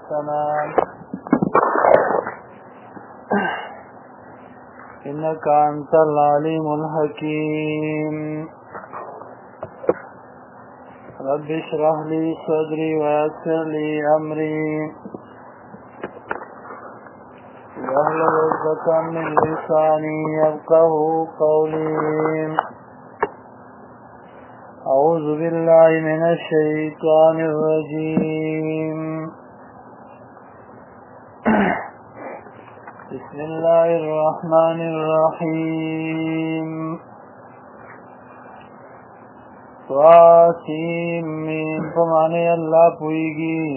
حسنا إنك أنت العليم الحكيم رب اشرح لي صدري ويسر لي أمري واحلل عقدة من لساني يفقهوا قولي أعوذ بالله من الشيطان الرجيم بسم الله الرحمن الرحيم طاسين من فمعنى الله پوئیگی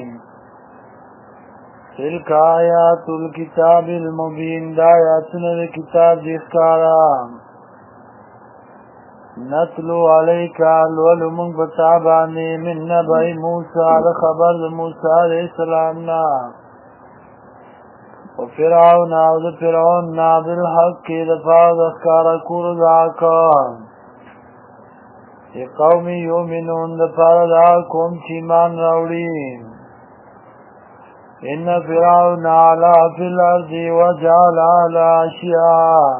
تلك آیات الكتاب المبین دا آیاتنا کتاب دخکارا نتلو علیکا الولمون بتعبانی من نبی موسیٰ لخبر موسیٰ علیہ السلامنا وفرعون عوض فرعون بالحق دفاظ اخکارا کور دعاکا قوم یومنون دفار دعاکم چیمان راوڑین ان فرعون علا فی الارض وجعل علا اشیاء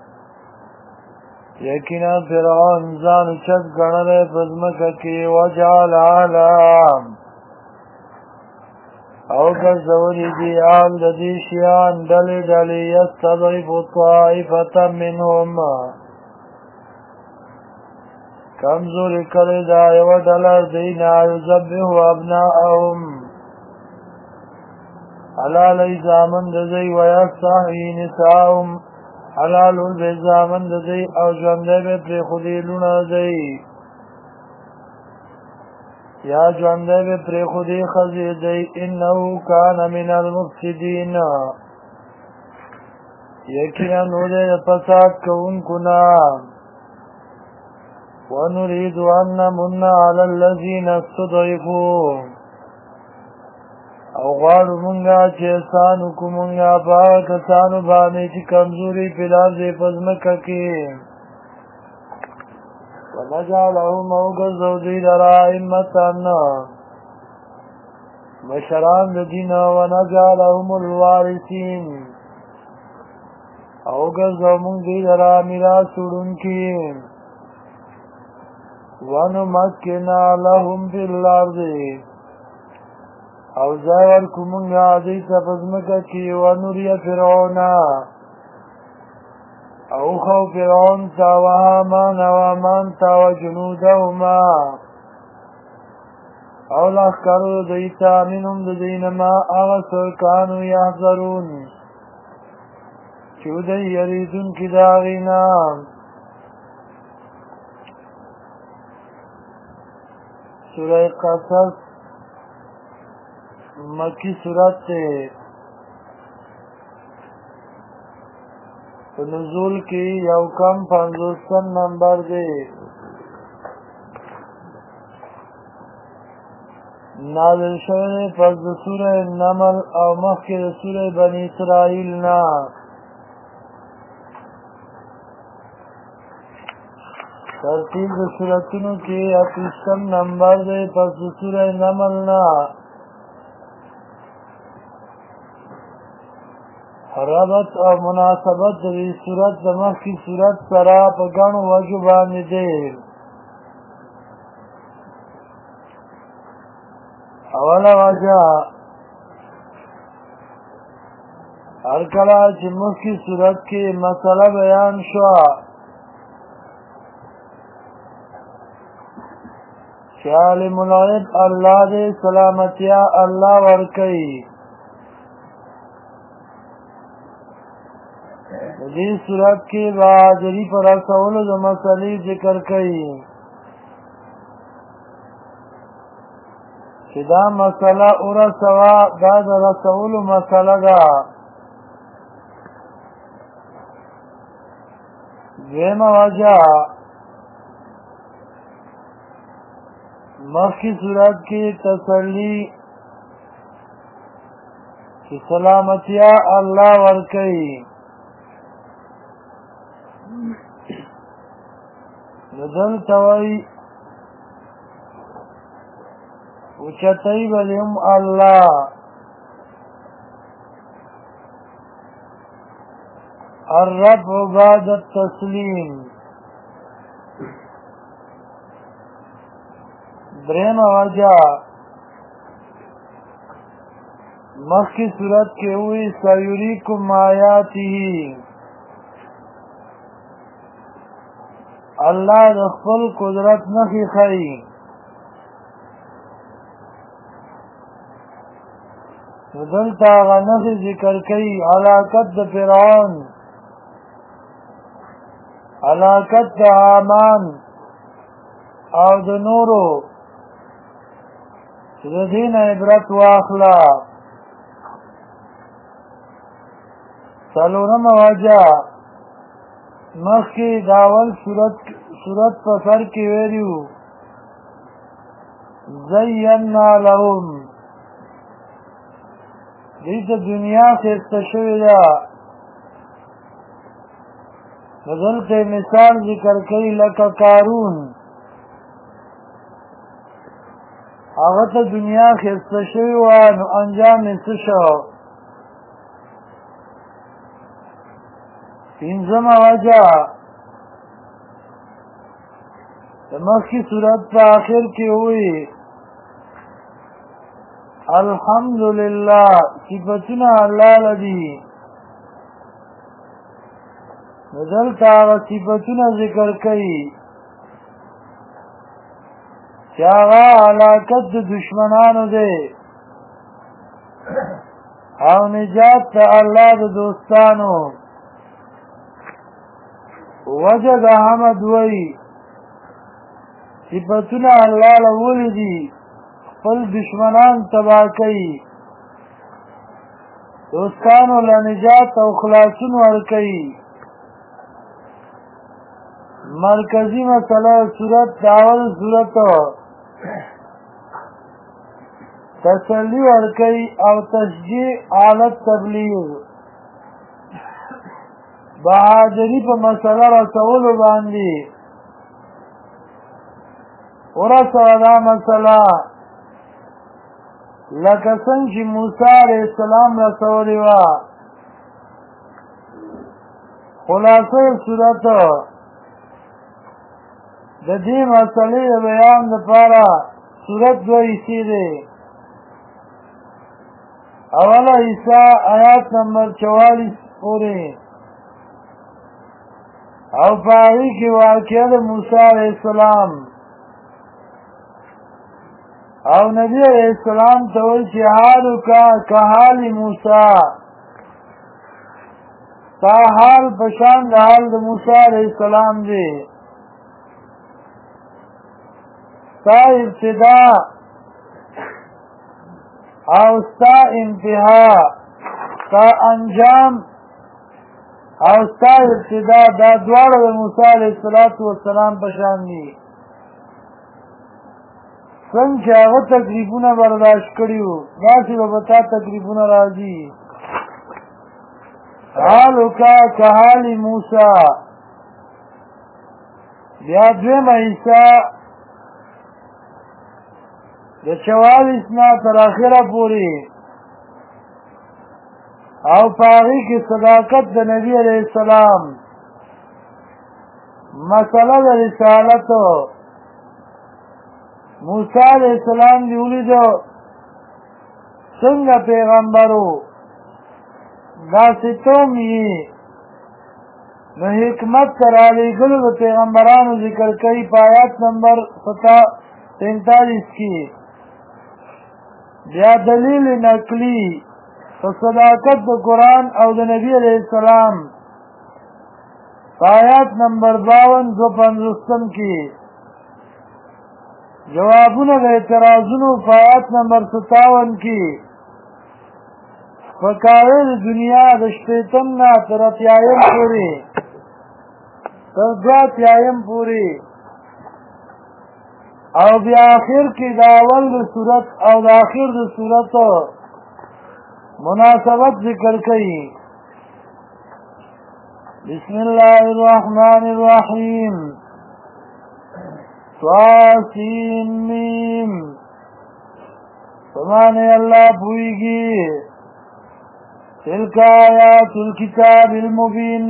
یقینا فرعون ځان چت ګڼلی په ځمکه کې وجعل علا او ګرځولي دي آل د دې شیان ډلې ډلې یستضعف طائفة منهم کمزوري کړې دا یوه ډله دوی نه یذبح ابناءهم حلالی زامن د دوی ویستحیي نساءهم حلالول به زامن د دوی او ژوندی به پرېښودي لوڼه دوی یا ژوندی به پرېښودي ښځې دوی انه کان من المفسدین یقینا و دی د فساد کوونکو نه ونريد أن نمن على الذين استضعفوا او غواړو مونږه چې احسان وکړو مونږه په هغه کسانو باندې چې کمزوري په لار دی په ځمکه کې ونجعلهم او ګرځو دوی لره ائمة مشران د دین ونجعلهم الوارثین او ګرځو مونږ دوی لره میراث وړونکي ونمکن لهم فی الارض او ځای ورکړو مونږه دوی ته په ځمکه کې ونریه فرعون او خو فرعون ته وهامان او هامان ته وجنودهما او لښکرو دوی ته منهم د دوی نه ما هغه څه کانو یحذرون چې دوی یریدونکي د هغې نه سورہ قصص مکی صورت تے نزول کی یو کم 50 نمبر دے نازل شوه پس د سورہ نمل او مخکې د سورہ بنی اسرائیل نا ترتیب د سورتونو کې 38 نمبر دی پس د سورہ نمل نا ربط او مناسبت د دې سورت د مخکې سورت سره په ګڼو وجو باندې دی اوله وجه هر کله چې مخکې سورت کې مسله بیان شوه چې عالم الغیب الله دې سلامتیا الله ورکوي دې صورت کې حاضري پر رسولو د مسلې ذکر کوي چې دا مسله ورسوه دا د رسولو مسله ده دویمه وجه مخکې صورت کې تسلی چې سلامتیا الله ورکوي دلته وایي اوچتای بلیم الله الرفع بعد التسلیم. دریم وجہ مخی صورت کے ہوئی سیریکم آیاته، اللہ د خپل قدرت نخی خی. دلتا آغا نخی ذکر کئی علاقت د فرعون، علاقت د حامان او د نورو چې د دین عبرت واخلا. څلورم وجہ مخکې داول صورت په سر کې ویلو زینا لهم، دوی ته دنیا ښایسته شوې ده. دلته مثال ذکر کوي لکه قارون، هغه ته دنیا ښایسته شوې وه نو انجام یې څه شو. پنځمه وجہ د مخکې صورت په آخر کې وی الحمدلله، صفتونه الله لدي. دلته هغه صفتونه ذکر کوي چې هغه هلاکت د دشمنانو دی او نجات د الله د دوستانو. وجه د حمد وی صفتونه الله لولی دي، خپل دشمنان تباه کوي، دوستانو له نجات او خلاصون ورکوي. مرکزی مسئلہ صورت داول صورت تسلی ورکوي او تشجیع علی تبلیغ، بہادری په مسئله رسولو باندې ورسوه دا مسئله لکه څنګه چې موسی علیه السلام رسولې وه. خلاصه صورت د دې مسئلې د بیان لپاره صورت دوه حصې دی. اوله حصہ آیات نمبر 44 پورې او په هغې کې واقعه د موسی علیه السلام او نبی علیہ السلام ته وایي چې حالک کحال موسی، تا حال په شان د حال د موسی علیہ السلام دی. ستا ابتدا او ستا انتها، ستا انجام او ستا ابتدا، دا دواړه د موسی علیہ السلام په شان دي. څنګه چې هغه تکلیفونه برداشت کړي وو داسې به په تا تکلیفونه راځي. حالک کحال موسی. بیا دویمه حصہ د 44 نه تر اخره پورې او په هغې کې صداقت د نبي علیه السلام، مسله د رسالت. موسی علیہ السلام دی ولیدو څنګه پیغمبرو داسې توم یې، نو حکمت سره رالیږلو د پیغمبرانو ذکر کوي په آیات نمبر 43 کې. بیا دلیل نقلی په صداقت د قرآن او د نبی علیہ السلام په آیات نمبر 52 کې. جوابونه د اعتراضونو په آیات نمبر 57 کې. فکاوی د دنیا د شپېتم نه تر اتیایم پورې تر 2 پورې او بیا آخر کې د اول د صورت او د آخر د صورت مناسبت ذکر کوي. بسم الله الرحمن الرحیم. طاسین میم. فمانے اللہ پوئیگی تلك آیات الكتاب المبین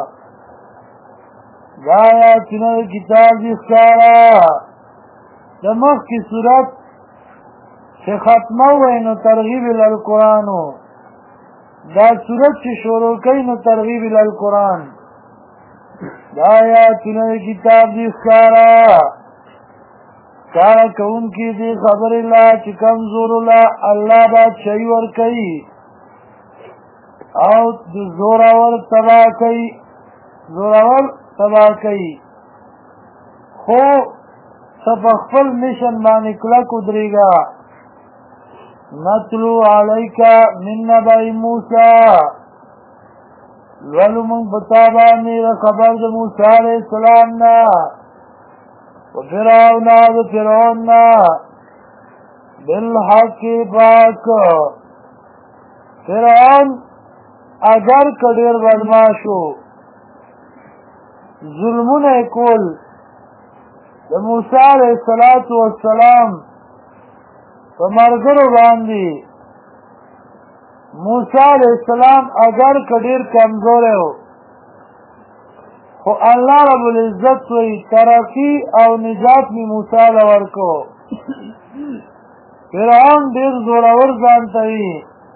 دا آیاتنا کتاب جسکارا دا مخ کی صورت چه ختمه وینو ترغیب الالقرآنو دا صورت چه شروع کئینو ترغیب الالقرآن دا آیاتنا کتاب جسکارا کارا کون کی دی خبر اللہ چه کمزور اللہ بادشاہی ورکئی او زوراور تباہ کئی خو سپخفل مشن مانی کلک ادری گا نتلو علیکا من نبائی موسیٰ لولو من بطابانی خبر دا موسیٰ علیہ السلام نا و فرعون نا بالحق پاک فرعون اگر کډیر بدماشو ظلمونه کول د موسی علیہ السلام په مرګرو باندې موسی علیہ السلام اگر کډیر کمزور و خو الله رب العزت وی ترقی او نجات می موسی ورکو فرعون ډیر زورور ځان کوي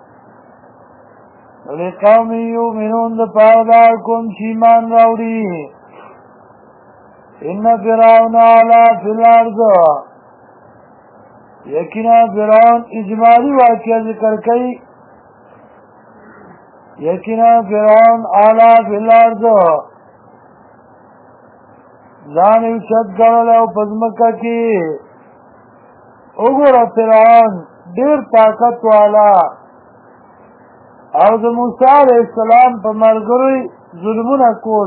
لقوم یؤمنون د پاره کوم چې ایمان راوړي ان فرعون علا فی الارض یقینا فرعون اجمالی واقعہ ذکر کئی یقینا فرعون علا فی الارض ځان اوچت ګڼل او په ځمکه کې وګوره فرعون ډېر طاقت والا او د موسی علیہ السلام په مرګري ظلمونه کول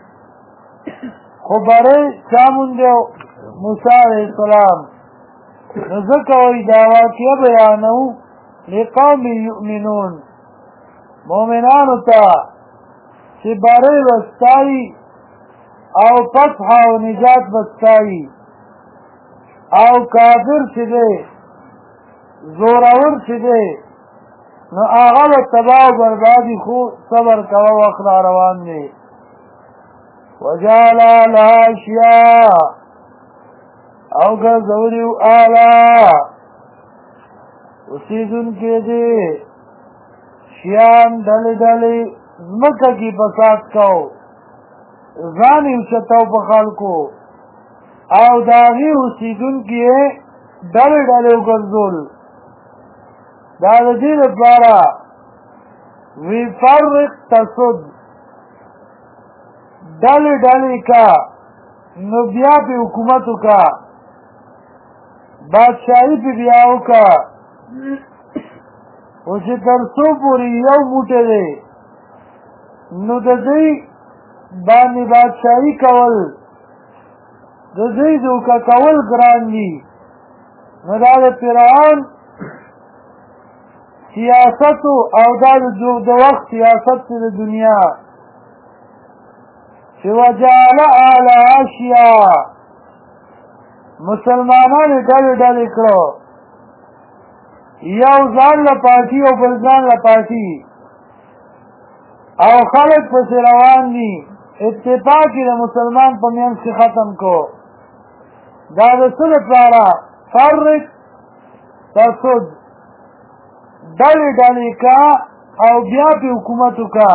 خو بره چا مونږ موسی علیہ السلام نو ځکه وایي دا واقعه بیانو لقوم یؤمنون مؤمنانو ته چې بره وستایي او فتح او نجات وستایي او کافر چې دی زورور چې دی نو آغا و تباہ و بربادی خو صبر کوا وقت روان دی وجالا لاشیا او گزوریو آلا اسیدن کے دی شیان ڈلی ڈلی زمکہ کی پسات کو زانی اچتاو پخالکو او داغی اسیدن کی ڈلی ڈلی گزول دا د دې لپاره وی فرق تصد ډلې کا نو بیا په حکومتو کا بادشاہی په بیاو کا او چې تر څو پورې یو موټی دی نو د دې باندې بادشاہی کول د دې دوکه کول ګران دي نو دا د فرعون سیاست او دا د وخت سیاست د دنیا چې وجعل اعلی اشیا مسلمانانو ډلې کړو یو ځان له پارټي او بل ځان له پارټي او خلک پسې روان دي اتفاق د مسلمان په منځ کې ختم کو دا د څه لپاره فرق تصد ډلې کا او بیا په حکومتو کا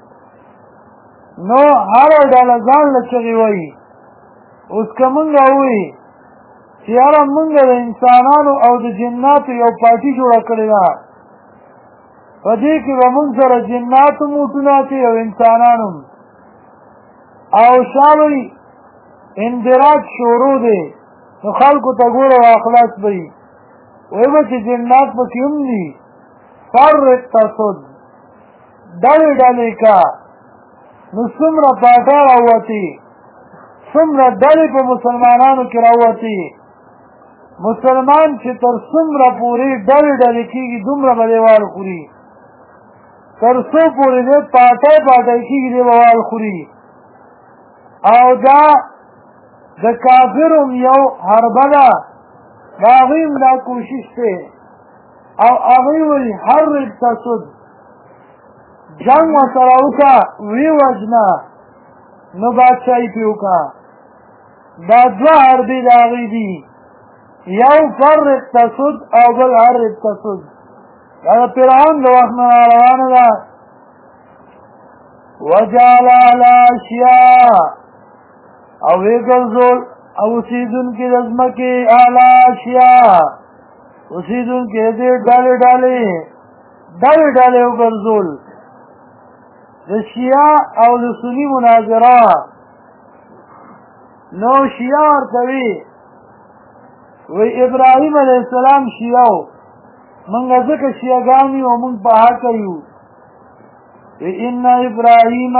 نو هر ډله ځان له چغې وایي اوس که مونږ وایي چې یاره مونږ د انسانانو او د جناتو یو پارټي جوړه کړې ده په دې کې به مونږ سره جناتو موټونه اچوي او انسانانو او شا وایي اندراج شروع دی نو خلکو ته ګوره او اخلاص به وي وایي به چې جنات پکې هم دي فرق تصد ډلې کا نو څومره پاټه راوتي څومره ډلې په مسلمانانو کې راوتي مسلمان چې تر څومره پورې ډلې کېږي دومره به دیوال خوري تر څو پورې دې پاټه کېږي دې به وال خوري او دا د کافرو یو حربه ده د هغوی دا کوشش دی او هغوی وایي حرک تصد جنگ ورسره وکړه ویې وژنه نو بادشاهي پرې وکړه دا دوه حربې د هغې دي یو فرق تسد او بل حرب تسد دا د فرعون د وخت نه روانه ده وجعل الاشیاء او وی ګرځول او اوسېدونکي د ځمکې الاشیاء اوسېدونکي دې ډلې ډلې وګرځول د شیعه او د سني مناظره نو شیعه ورته وی ابراهیم علیه السلام شیعه منګه ځکه شیعهګان یو موږ په حق یو ان ابراهیم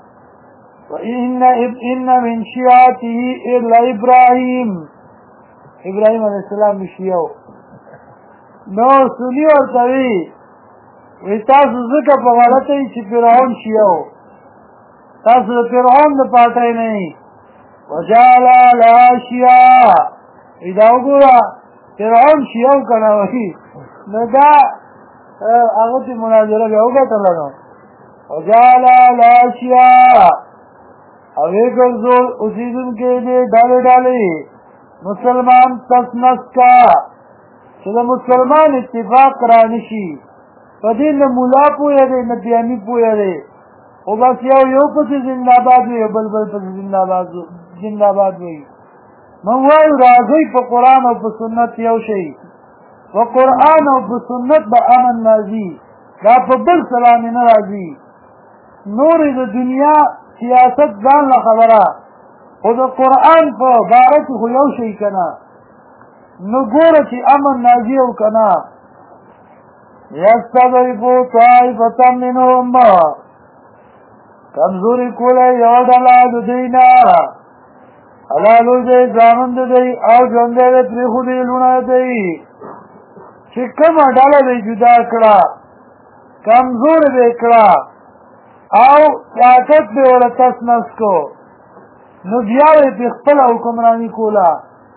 ان من شیعته الا ابراهیم علیه السلام شیعه نو سنی ورته وی تاسو ځکه په غلطه یې چې فرعون شیعه تاسو د فرعون د پاټۍ نه یې وجعل لها شیعه دا وګوره فرعون شیعه که نه وي نو دا هغه چې مناظره بیا وګټله نو وجعل لها شیعه او یې ګرځول اوسېدونکي دې ډلې مسلمان تس نس کا چې د مسلمان اتفاق را نشي په دې نه ملا پوهه دی نه دیاني پوهه دی خو بس یو پسې زنده‌باد وي بل پسې زنده‌باد وي من وایو راځئ په قرآن او په سنت یو شئ په قرآن او په سنت به امن راځي دا په بل سلامې نه راځي نورې د دنیا سیاست ځان له خبره خو د قرآن په باره کې خو یو شئ که نه نو ګوره چې امن راځي او که نه یستضعفو طائفة منهم کمزوري کوله یوه ډله د دوی نه حلالو دی ځانون د دی او ژوندی دی پرېښودي لوڼه دی چې کومه ډله دی جدا کړه کمزورې دی کړه او طاقت دی ورته تس نس کو نو بیا یې پرې خپله حکمراني کوله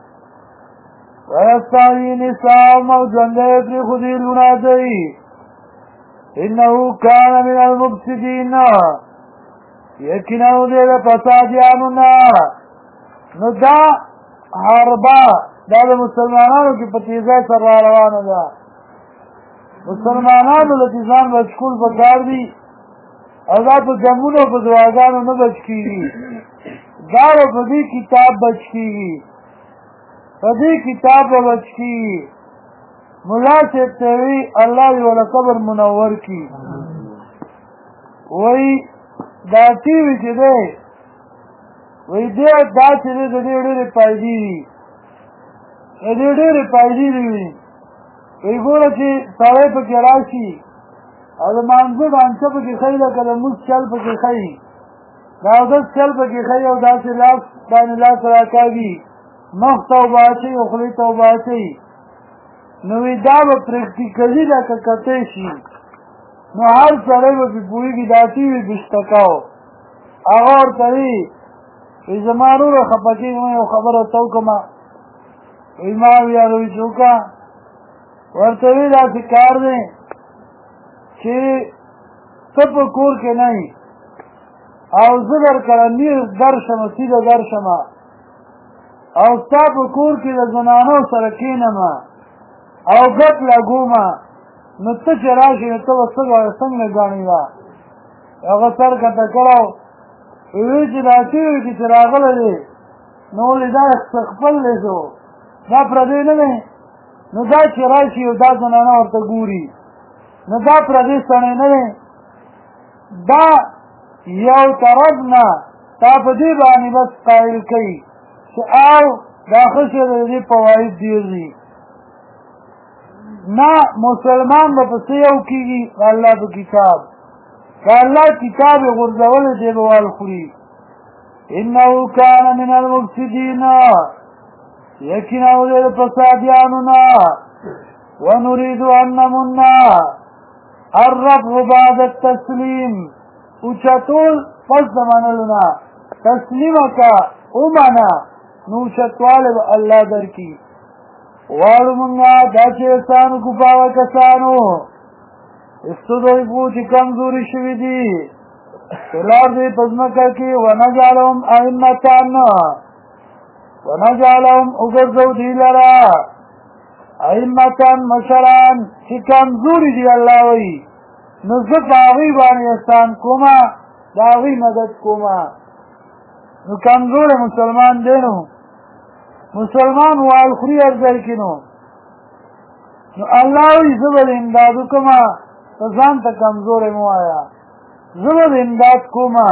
ویستحیی نساءهم او ژوندی یې پرېښودي لوڼه دی انه کان من المفسدین یقینا دی د فسادیانو نه نو دا حربه دا د مسلمانانو کې په تیزۍ سره را روانه ده مسلمانانو له ځان بچکول پکار دي او دا په جنګونو په دعاګانو نه بچ کېږي دا به په دې کتاب بچ کېږي په دې کتاب به بچ کېږي ملا صاحب ته وي الله یې وله قبر منور کړي وایي دا ټي وي چې دی وی دی دا چې دی د دې ډېرې فایدې دي د دې ډېرې فایدې دي وی ګوره چې سړی پکې راشي او د مانځه ډانچه پکې ښایي لکه د مونځ چل پکې ښایي د اودس چل پکې ښایي او داسې لاس باندې لاس راکاږي مخ ته اوبه اچوي او خولې ته اوبه اچوي نو وی دا به پرکټیکلي لکه کتی شي نو هر سړی به پې پوهېږي دا ټي وي بشتکاو هغه ورته وی زما وروره خفه کېږم یو خبره ورته وکړمه وی ما ویاروي چې وکړه ورته وی داسې کار دی چې ته په کور کې نه یې او زه درکړه نیر درشمه سیده درشمه او ستا په کور کې د زنانو سره کښېنمه او ګپ لګومه نو ته چې راشې نو ته به څنګه ګڼې وه هغه سر کته کړی وی چې دا تیوي کې چې راغلی دی نو ولې دا خپل دی شو دا پردی نه دی نو دا چې راشي او دا زنانه ورته ګوري نو دا پردی سړی نه دی دا یو طرف نه تا په دې باندې بس قایل کوي چې او دا ښه شی دی د دې فواید ډېر دي نه مسلمان به پسې یو کېږي د الله په کتاب که الله کتاب یې غورځولی دی به والخوري انه کان من المفسدین یقینا و دی د فسادیانو نه ونريد ان نمن الرفع بعد التسلیم اوچتول پس د منلو نه تسلیمه که ومنه نو اوچتوالی به الله درکړي غواړو مونږه دا چې احسان وکړو په هغه کسانو استضعفوا چې کمزوري شوي دي فی الارض په ځمکه کې ونجعلهم ائمة ونجعلهم وګرځو دوی لره ائمة مشران چې کمزوري دي الله وایي نو زه په هغوی باندې احسان کومه د هغوی مدد کومه نو کمزوری مسلمان دی نو مسلمان وال خوري هر ځای کې نو الله وایي زه به د امداد وکړمه ته ځان ته کمزوری مه وایه زه به د امداد کومه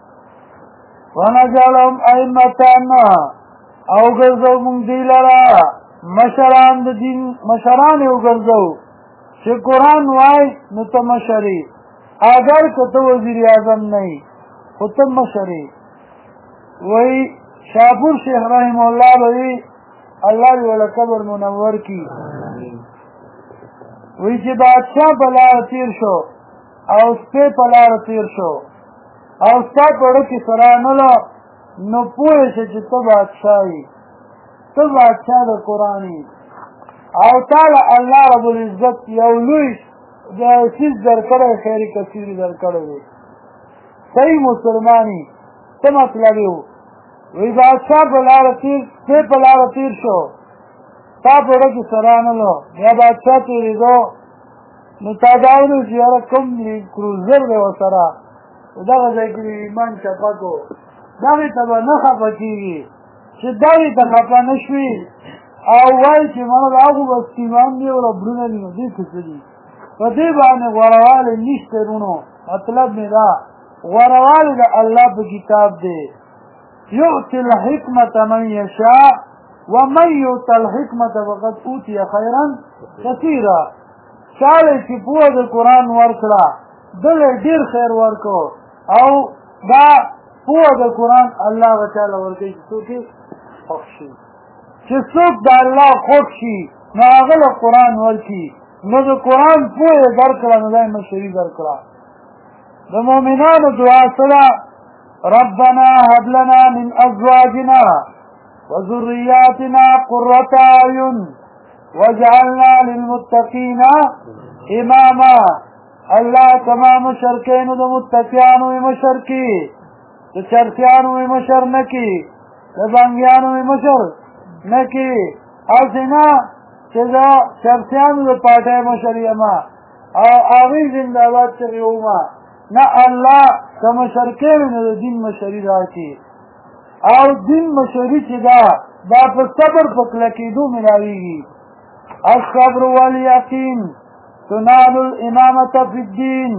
ونجعلهم ائمة او ګرځو مونږ دوی لره مشران د دین مشران یې وګرځو چې قرآن وای نو ته مشرې اگر که ته وزیر اعظم نه یې خو ته مشرې وایي شاپور شیخ رحم الله به وي الله دې وله قبر منور کي وایي چې بادشاه په لاره تېر شو او سپی په لاره تېر شو او ستا په زړه کې څه رانله نو پوه شه چې ته بادشاه یې ته بادشاه د قرآن یې او تعالی الله رب العزت یو لوی چیز درکړی خیر کثیر درکړی دی صحیح مسلمانی څه مطلب یې وی بادشاه په لاره تېر سپی په لاره تېر شو تا په زړه کې څه رانلو بیا بادشاه تېرېدو نو تا دا ویلو چې یاره کوم کروزر دی ورسره دغه ځای کې ایمان چپه کو دغې ته به نه خفه کېږي چې دغې ته خفه نه شوي او وایي چې مړه د هغو به سیمان دي او ربړونه دي نو دې څه څه دي په دې باندې غوروالې نشته رونو مطلب مې دا غوروالې د الله په کتاب دی یؤتي الحکمة من یشاء ومن یؤت الحکمة فقد اوتي خیرا کثیرا چاله چې پوهه د قرآن ورکړه دله ډېر خیر ورکو او دا پوهه د قرآن الله به چاله ورکوي چې څوک یې خوښ شي چې څوک د الله خوښ شي نو هغه له قرآن ورکړي نو د قرآن پوهه یې درکړه نو دا یې مشري درکړه د مؤمنانو دعا څه ده ربنا هب لنا من ازواجنا وذرياتنا قرة اعين واجعلنا للمتقين اماما الله تمام مشرکینو د متقیانو مشر کی د چرسیانو مشر نکی د بنګیانو مشر نکی اسینا چې دا چرسیانو د پاټه مشر یما او هغوی زنده‌باد چغې وما نه الله د مشرکینو د دین مشري راکړي او دین مشري چې دا په صبر په کلکېدو ملاویږي الصبر والیقین تنال الامامة فی الدین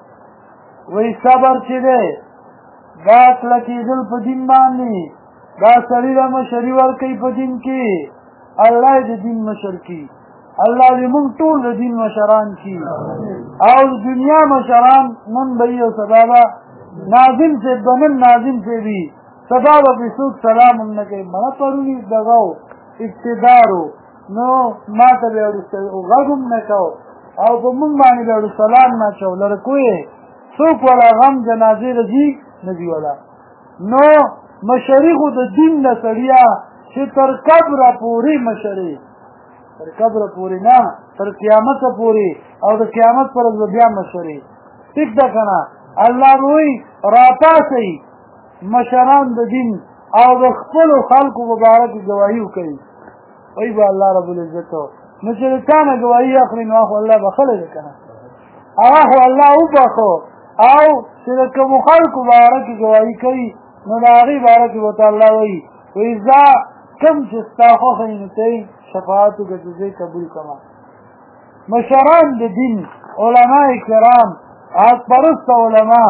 وی صبر چې دی دا کلکېدل په دین باندې دا سړي له مشري ورکوي په دین کې الله یې د دین مشر کي الله دې موږ ټول د دین مشران کي او د دنیا مشران نن به یې او سبا به ناظم صاحب به نن ناظم صاحب وي سبا به پرې څوک سلام هم نه کوي مړه پروني دغه و اقتدار و نو ما ته به غږ هم نه کو او په موږ باندې به سلام نه اچو لره کوی څوک ولا غم جنازې رځي نه دي ولا نو مشري خو د دین نه سړیا چې تر قبره پورې مشري تر قبره پورې نه تر قیامت پورې او د قیامت پر ورځ بیا مشري ټیک ده کنه الله وی راپاسي مشران د دین او د خپل خلکو مبارک گواهی کوي وای با الله رب العزت نو چې څنګه گواهی اخلي نو الله بخله کنه هغه الله وبخو او چې کوم خلکو مبارک گواهی کوي نو هغه مبارک وته الله وی وإذا کم چې استاخو خینته شفاعت کوي قبول کما مشران د دین علماء کرام از پرست علما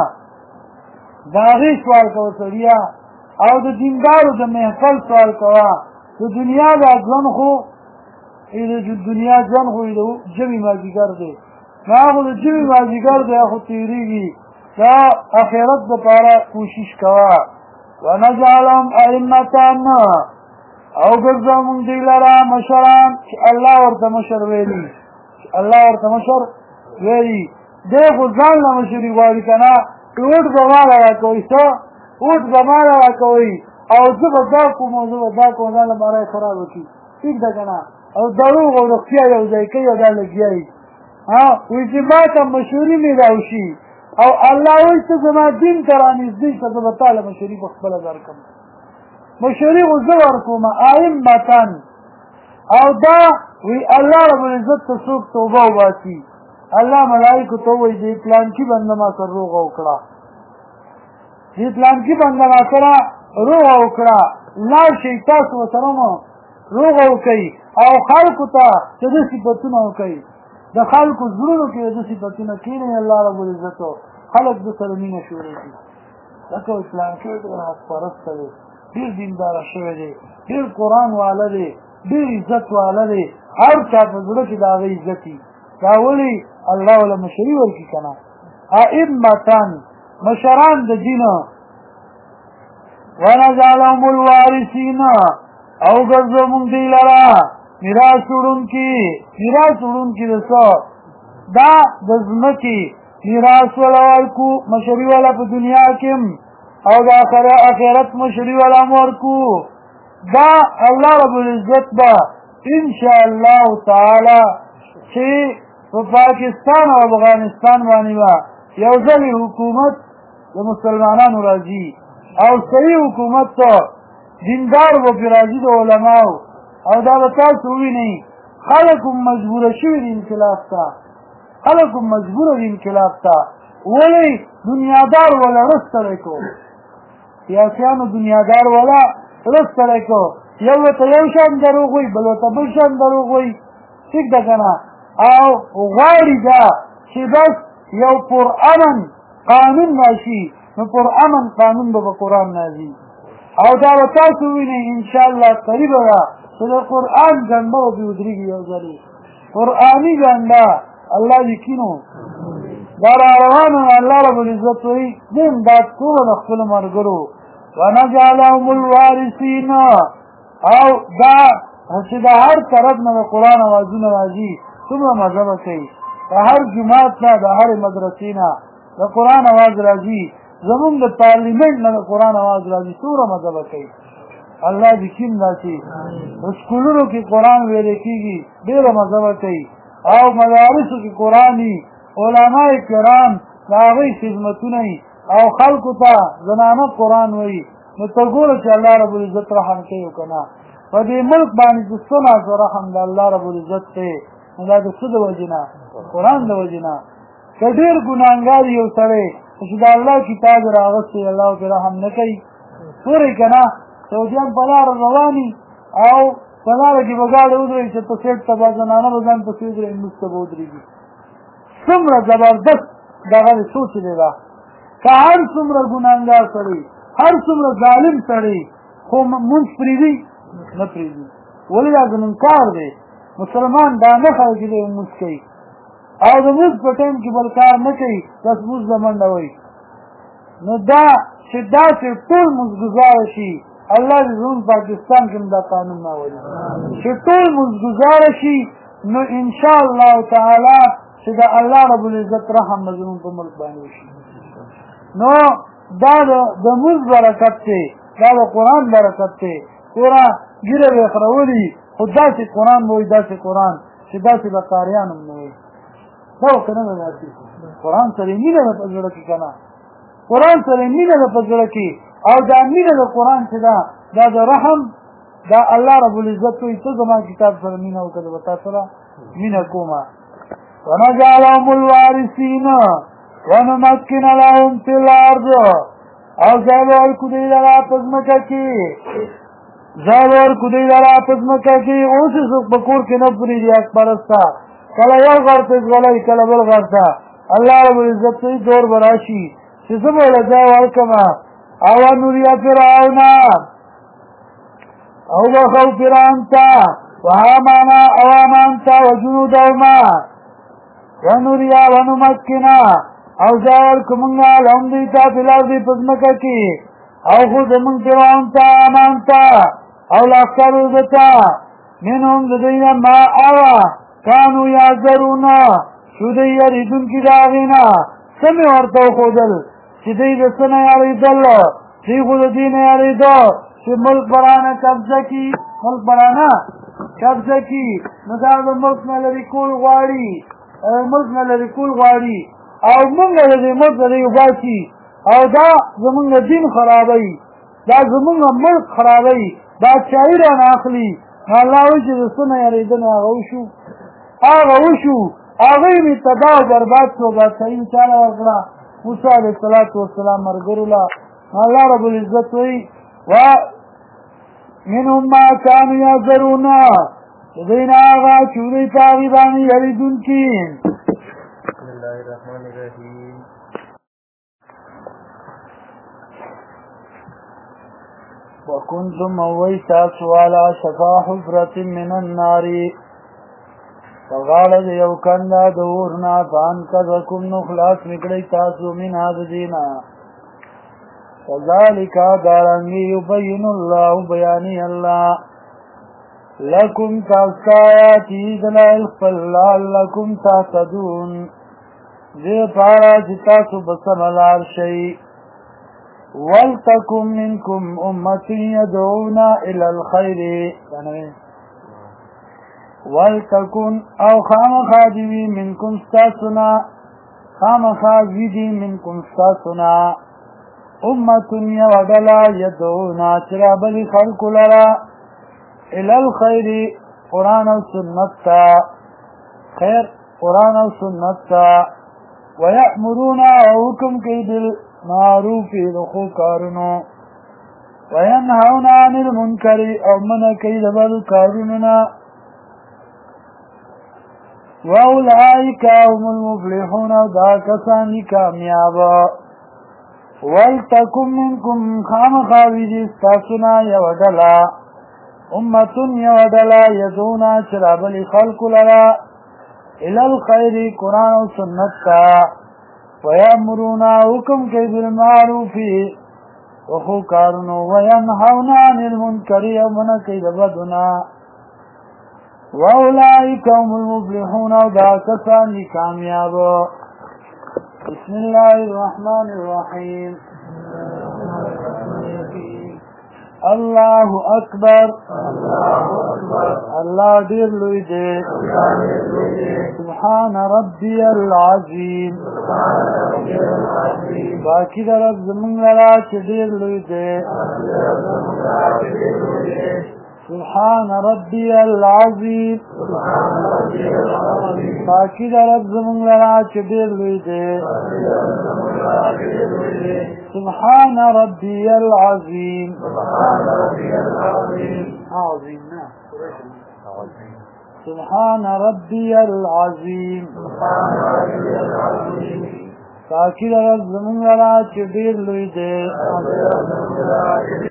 داغی سوال کوي سړیا او د دیندارو د محفل سوال کوا د دنیا د ځان خو د دنیا ځان خو د جمی ماجیګر دی هغه د جمی ماجیګر دی خو تیریږي دا اخرت لپاره کوشش کوا ونجعلهم ائمة او ګرځوم دوی لره مشران چې الله ورته مشر ویلي الله ورته مشر ویلي دی خو ځان له مشري غواړي که نه اوټ به ماله راکوئ څه اوټ به ماله راکوئ او زه به دا کوم او زه به دا کوم ځان له مارای خراب وکړي ټیک ده که نه او دروغ او رښتیا یو ځای کوي او دا لګیا وي وی چې ما ته مشوري میلاو شي او الله وایي ته زما دین ته رانږدې شه زه به تاله مشوري په خپله درکړم مشوري خو زه ورکوم ائمتن او دا وی الله رب العزت ته څوک توبه وباسي الله ملائکو ته وایي دې پلانکي بنده ما سره روغه وکړه دې پلانکي بنده ما سره روغه وکړه لاړ شئ تاسو ورسره مو روغه وکئ او خلکو ته د ده صفتونه وکئ د خلکو زړونو کې د ده صفتونه کښېنئ الله رب العزت خلک د سره مینه شروع کړي لکه پلانکي حقپرسته دی ډېر دینداره شوی دی ډېر قرآن والا دی ډېر عزت والا دی هر چا په زړه کې د هغه عزت وي دا ولې الله وله مشري ورکړي که نه ائمتن مشران د دین ونجعلهم الوارثین او ګرځو مونږ دوی لره میراث وړونکي د څه دا د ځمکې میراث وله ورکو مشري والا په دنیا کې او د آخرت مشري والا هم ورکو دا الله رب العزت به انشاءالله تعالی چې په پاکستان او افغانستان باندې به یو ځلې حکومت د مسلمانانو راځي او صحیح حکومت ته دیندار به پرې راځي د علماو او دا به تاسو ووینئ خلک هم مجبوره شوي دي انقلاب ته خلک هم مجبوره دي انقلاب ته ولې دنیادار وله رستلی کو سیاسیانو دنیادار وله رستلی کو یو ورته یو شان دروغ وایي بل ورته بل شان دروغ وایي ټیک ده که نه او غواړي دا چې بس یو پرامن قانون راشي نو پرامن قانون به په قرآن راځي او دا به تاسو ووینئ انشاءالله قریبه ده چې د قرآن ګنډه به پرې ودرېږي یو ځلې قرآني ګنډه الله لیکینو دا را روانه الله رب العزت وایي زه امداد کوم د خپلو ملګرو ونجعلهم الوارثین او دا چې د هر طرف نه د قرآن اوازونه راځي څومره مزه به کوي د هر جومات نه د هرې مدرسې نه د قرآن اواز راځي زمونږ د پارلیمنټ نه د قرآن اواز راځي څومره مزه به کوي الله دې کیم داسې په سکولونو کې قرآن ویلی کېږي ډېره مزه به کوي او مدارسو کې قرآن وي علماء کرام د هغوی خدمتونه وي او خلکو ته زنانه قرآن وایي نو ته ګوره چې الله رب العزت رحم کوي او که نه په دې ملک باندې چې څه ناز و رحم د الله رب العزت دی نو دا د څه د وجې نه قرآن د وجې نه که ډېر ګناهګار یو سړی چې د الله کتاب یې راغستی الله پرې رحم نه کوي ګورئ که نه سعودیان په لاره رواني او په لاره کې به ګاډی ودرېږي چې په سیټ ته به زنانه به ځان پسې ودرېږي لمونځ ته به ودرېږي څومره زبردست دغه دی سوچ دی دا که هر څومره ګناهګار سړی هر څومره ظالم سړی خو مونځ پرېږدي نه پرېږدي ولې دا زموږ کار دی مسلمان دا نه ښایي چې دی مونځ کوي او د مونځ په ټایم کې بل کار نه کوي بس مونځ له منډه وایي نو دا چې داسې ټول مونځګزاره شي الله دې زموږ پاکستان کې هم دا قانون راولي چې ټول مونځګزاره شي نو انشاءالله تعالی چې د الله رب العزت رحم به زموږ په ملک باندې وشي نو دا د مونځ برکت دی دا د قرآن برکت دی ګوره ږیره به یې خرولي خو داسې قرآن به وایي داسې قرآن چې داسې به قاریان هم نه وایي دا خو که نه ده داسې قرآن سره یې مینه ده په زړه کې که نه قرآن سره یې مینه ده په زړه کې او دا مینه د قرآن چې ده دا د رحم دا الله رب العزت وایي ته زما کتاب سره مینه وکړه زه به تا سره مینه کومه ونجعلهم الوارثین ونمکن لهم فی الارض او ځای به ورکړو دوی لره په ځمکه کې ځای به ورکړو دوی لره په ځمکه کې اوس یې څوک په کور کې نه پرېږدي حق پرسته کله یو غر ته ځغلی کله بل غر ته الله رب العزت وایي دور به راشي چې زه به له ځای ورکړمه او ونریا فرعون او بخو فرعون ته وهامان او هامان ته وجنودهما ونریا ونمکنا او ځای ورکړو مونږه لهم دوی ته فی الارض په ځمکه کې او خو زمونږ فرعون ته هامان ته او لښکرو ده ته منهم د دوی نه ما هغه کانو یحذرون شو دوی یریدونکي د هغې نه څه مې ورته وښودل چې دوی د څه نه یارېدل دوی خو د دې نه یارېده چې ملک به رانه قبضه کړي ملک به رانه قبضه کړي نو دا د ملک نه لرې کول غواړي ملک نه لرې کول غواړي او موږ د دې ملک نه وباسي او دا زمونږ دین خرابوي دا زمونږ ملک خرابوي بادشاهي رانه اخلي الله وایي چې د څه نه یارېدنه هغه وشو هغوی مې تباه او برباد شو بادشاهي مې چاله ورکړه موسی علیه السلام ملګرو له الله رب العزت وایي منهم ما كانوا يحذرون دوی نه هغه چې دوی په هغې باندې یارېدونکي بسم الله الرحمن الرحیم وكنتم تاسو على شفا حفرة من النار فغاړه د یو کنده د اور نه فانقذکم نو خلاص میکړی تاسو من هذا دینا كذلك دارنګي يبين الله بیاني الله لكم تاسایاتی دلائل لعلكم تهتدون دې پارا چې تاسو بسملار شئ ولتكن منكم أمة يدعون إلى الخير ولتكن أو خامخادوي منكم ستاسنا خامخادوي منكم ستاسنا أمة يودلا يدعون ترابل خلق لرا إلى الخير قرآن والسنة خير قرآن والسنة ويأمرون وحكم كيد معروف دخو کارونو وینهون عن المنکر او من کید بل کاروننا واولئک هم المفلحون دا کسانی کامیاب ولتکم منکم خامخاوی استاسنا یودلا امتن یودلا یدونا چرابل خلق لرا الى الخیر قرآن و سنت ويأمرون حكم كي بالمعروف وخو كارنو وينهون عن المنكر ومن كي بدنا وأولئك هم المفلحون ودا كسان كامياب بسم الله الرحمن الرحيم الله أكبر الله دير لويدي سبحان ربي العظيم باقي در رب زمون لرا چه دير لويدي سبحان ربي العظيم باقي در رب زمون لرا چه دير لويدي سبحان ربي العظيم عظيم سبحان ربي العظيم باقي در رب زمون لرا چه دير لويدي